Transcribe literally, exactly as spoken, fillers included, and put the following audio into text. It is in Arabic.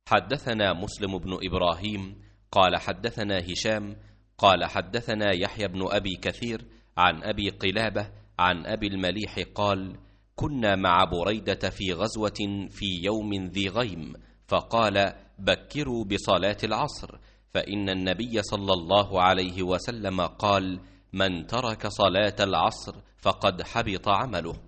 حدثنا مسلم بن إبراهيم قال حدثنا هشام قال حدثنا يحيى بن أبي كثير عن أبي قلابة عن أبي المليح قال: كنا مع بريدة في غزوة في يوم ذي غيم، فقال: بكروا بصلاة العصر، فإن النبي صلى الله عليه وسلم قال: من ترك صلاة العصر فقد حبط عمله.